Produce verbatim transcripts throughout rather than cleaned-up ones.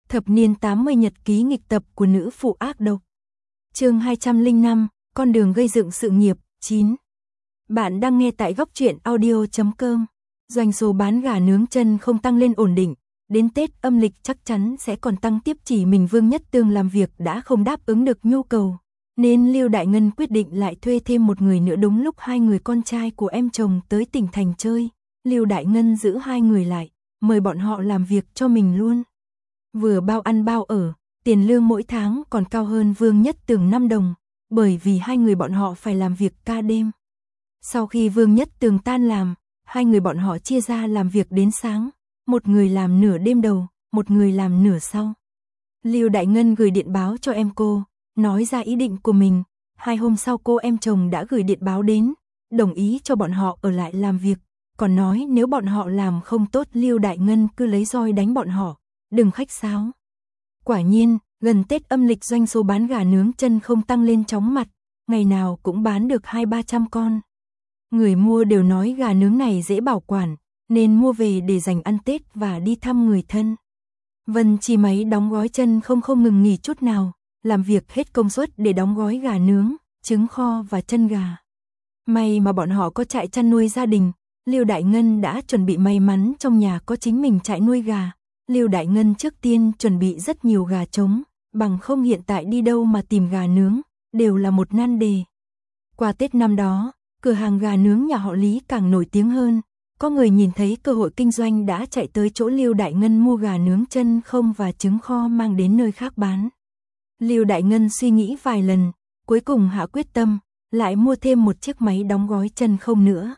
Thập niên tám mươi nhật ký nghịch tập của nữ phụ ác độc. Chương hai trăm lẻ năm, con đường gây dựng sự nghiệp, chín. Bạn đang nghe tại góc truyện audio chấm com. Doanh số bán gà nướng chân không tăng lên ổn định, đến Tết âm lịch chắc chắn sẽ còn tăng tiếp, chỉ mình Vương Nhất Tường làm việc đã không đáp ứng được nhu cầu, nên Lưu Đại Ngân quyết định lại thuê thêm một người nữa. Đúng lúc hai người con trai của em chồng tới tỉnh thành chơi, Lưu Đại Ngân giữ hai người lại, mời bọn họ làm việc cho mình luôn. Vừa bao ăn bao ở, tiền lương mỗi tháng còn cao hơn Vương Nhất Tường năm đồng, bởi vì hai người bọn họ phải làm việc ca đêm. Sau khi Vương Nhất Tường tan làm, hai người bọn họ chia ra làm việc đến sáng, một người làm nửa đêm đầu, một người làm nửa sau. Lưu Đại Ngân gửi điện báo cho em cô, nói ra ý định của mình. Hai hôm sau cô em chồng đã gửi điện báo đến, đồng ý cho bọn họ ở lại làm việc, còn nói nếu bọn họ làm không tốt Lưu Đại Ngân cứ lấy roi đánh bọn họ, đừng khách sáo. Quả nhiên, gần Tết âm lịch doanh số bán gà nướng chân không tăng lên chóng mặt, ngày nào cũng bán được hai ba trăm con. Người mua đều nói gà nướng này dễ bảo quản, nên mua về để dành ăn Tết và đi thăm người thân. Vân Chi máy đóng gói chân không không ngừng nghỉ chút nào, làm việc hết công suất để đóng gói gà nướng, trứng kho và chân gà. May mà bọn họ có trại chăn nuôi gia đình, Lưu Đại Ngân đã chuẩn bị, may mắn trong nhà có chính mình trại nuôi gà. Lưu Đại Ngân trước tiên chuẩn bị rất nhiều gà trống, bằng không hiện tại đi đâu mà tìm gà nướng, đều là một nan đề. Qua Tết năm đó, cửa hàng gà nướng nhà họ Lý càng nổi tiếng hơn, có người nhìn thấy cơ hội kinh doanh đã chạy tới chỗ Lưu Đại Ngân mua gà nướng chân không và trứng kho mang đến nơi khác bán. Lưu Đại Ngân suy nghĩ vài lần, cuối cùng hạ quyết tâm, lại mua thêm một chiếc máy đóng gói chân không nữa.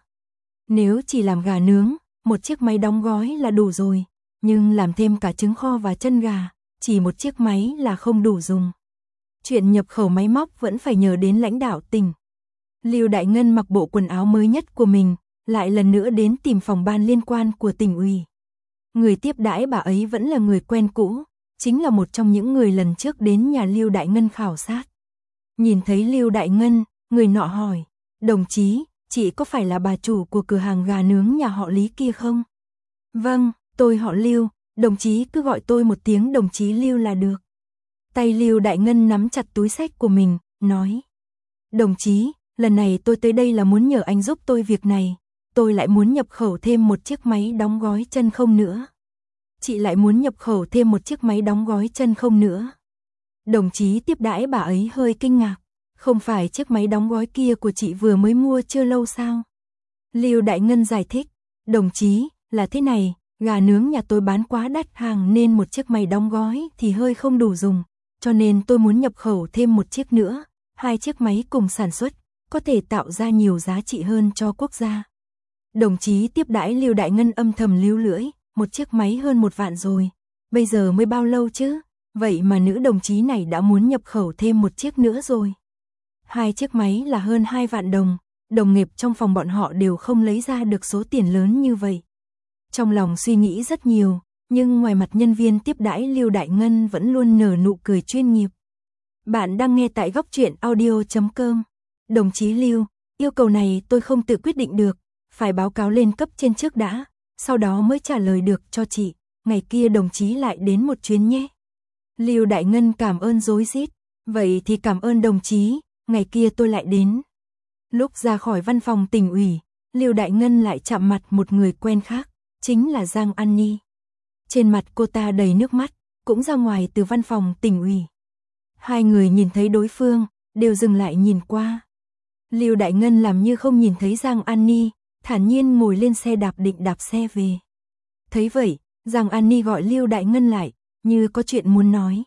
Nếu chỉ làm gà nướng, một chiếc máy đóng gói là đủ rồi, nhưng làm thêm cả trứng kho và chân gà, chỉ một chiếc máy là không đủ dùng. Chuyện nhập khẩu máy móc vẫn phải nhờ đến lãnh đạo tỉnh. Lưu Đại Ngân mặc bộ quần áo mới nhất của mình, lại lần nữa đến tìm phòng ban liên quan của tỉnh ủy. Người tiếp đãi bà ấy vẫn là người quen cũ, chính là một trong những người lần trước đến nhà Lưu Đại Ngân khảo sát. Nhìn thấy Lưu Đại Ngân, người nọ hỏi, đồng chí, chị có phải là bà chủ của cửa hàng gà nướng nhà họ Lý kia không? Vâng, tôi họ Lưu, đồng chí cứ gọi tôi một tiếng đồng chí Lưu là được. Tay Lưu Đại Ngân nắm chặt túi xách của mình, nói, đồng chí, lần này tôi tới đây là muốn nhờ anh giúp tôi việc này, tôi lại muốn nhập khẩu thêm một chiếc máy đóng gói chân không nữa. Chị lại muốn nhập khẩu thêm một chiếc máy đóng gói chân không nữa. Đồng chí tiếp đãi bà ấy hơi kinh ngạc, không phải chiếc máy đóng gói kia của chị vừa mới mua chưa lâu sao? Lưu Đại Ngân giải thích, đồng chí, là thế này, gà nướng nhà tôi bán quá đắt hàng nên một chiếc máy đóng gói thì hơi không đủ dùng, cho nên tôi muốn nhập khẩu thêm một chiếc nữa, hai chiếc máy cùng sản xuất, có thể tạo ra nhiều giá trị hơn cho quốc gia. Đồng chí tiếp đãi Lưu Đại Ngân âm thầm líu lưỡi, một chiếc máy hơn một vạn rồi, bây giờ mới bao lâu chứ, vậy mà nữ đồng chí này đã muốn nhập khẩu thêm một chiếc nữa rồi. Hai chiếc máy là hơn hai vạn đồng, đồng nghiệp trong phòng bọn họ đều không lấy ra được số tiền lớn như vậy. Trong lòng suy nghĩ rất nhiều, nhưng ngoài mặt nhân viên tiếp đãi Lưu Đại Ngân vẫn luôn nở nụ cười chuyên nghiệp. Bạn đang nghe tại góc truyện audio chấm com. Đồng chí Lưu, yêu cầu này tôi không tự quyết định được, phải báo cáo lên cấp trên trước đã, sau đó mới trả lời được cho chị, ngày kia đồng chí lại đến một chuyến nhé. Lưu Đại Ngân cảm ơn rối rít, vậy thì cảm ơn đồng chí, ngày kia tôi lại đến. Lúc ra khỏi văn phòng tỉnh ủy, Lưu Đại Ngân lại chạm mặt một người quen khác, chính là Giang An Ni. Trên mặt cô ta đầy nước mắt, cũng ra ngoài từ văn phòng tỉnh ủy. Hai người nhìn thấy đối phương, đều dừng lại nhìn qua. Lưu Đại Ngân làm như không nhìn thấy Giang An Ni, thản nhiên ngồi lên xe đạp định đạp xe về. Thấy vậy, Giang An Ni gọi Lưu Đại Ngân lại, như có chuyện muốn nói.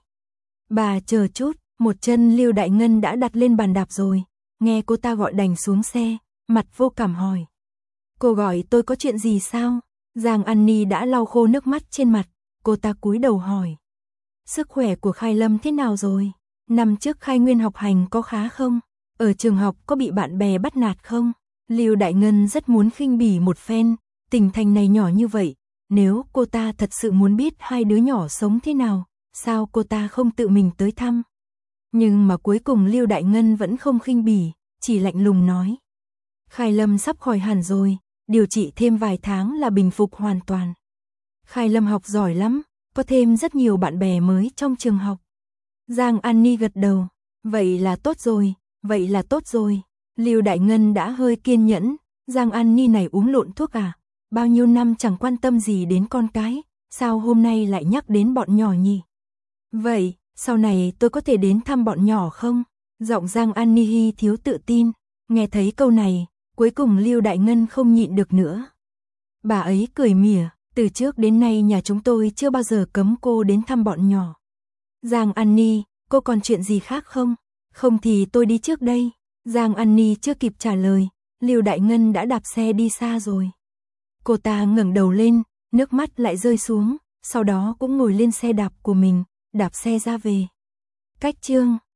Bà chờ chút, một chân Lưu Đại Ngân đã đặt lên bàn đạp rồi, nghe cô ta gọi đành xuống xe, mặt vô cảm hỏi. Cô gọi tôi có chuyện gì sao? Giang An Ni đã lau khô nước mắt trên mặt, cô ta cúi đầu hỏi. Sức khỏe của Khai Lâm thế nào rồi? Năm trước Khai Nguyên học hành có khá không? Ở trường học có bị bạn bè bắt nạt không? Lưu Đại Ngân rất muốn khinh bỉ một phen, tỉnh thành này nhỏ như vậy, nếu cô ta thật sự muốn biết hai đứa nhỏ sống thế nào, sao cô ta không tự mình tới thăm? Nhưng mà cuối cùng Lưu Đại Ngân vẫn không khinh bỉ, chỉ lạnh lùng nói. Khai Lâm sắp khỏi hẳn rồi, điều trị thêm vài tháng là bình phục hoàn toàn. Khai Lâm học giỏi lắm, có thêm rất nhiều bạn bè mới trong trường học. Giang An Ni gật đầu, vậy là tốt rồi, vậy là tốt rồi. Lưu Đại Ngân đã hơi kiên nhẫn, Giang An Ni này uống lộn thuốc à, bao nhiêu năm chẳng quan tâm gì đến con cái, sao hôm nay lại nhắc đến bọn nhỏ nhỉ? Vậy, sau này tôi có thể đến thăm bọn nhỏ không? Giọng Giang An Ni Hi thiếu tự tin, nghe thấy câu này, cuối cùng Lưu Đại Ngân không nhịn được nữa. Bà ấy cười mỉa, từ trước đến nay nhà chúng tôi chưa bao giờ cấm cô đến thăm bọn nhỏ. Giang An Ni, cô còn chuyện gì khác không? Không thì tôi đi trước đây. Giang An Ni chưa kịp trả lời, Lưu Đại Ngân đã đạp xe đi xa rồi. Cô ta ngẩng đầu lên, nước mắt lại rơi xuống, sau đó cũng ngồi lên xe đạp của mình, đạp xe ra về. Cách chương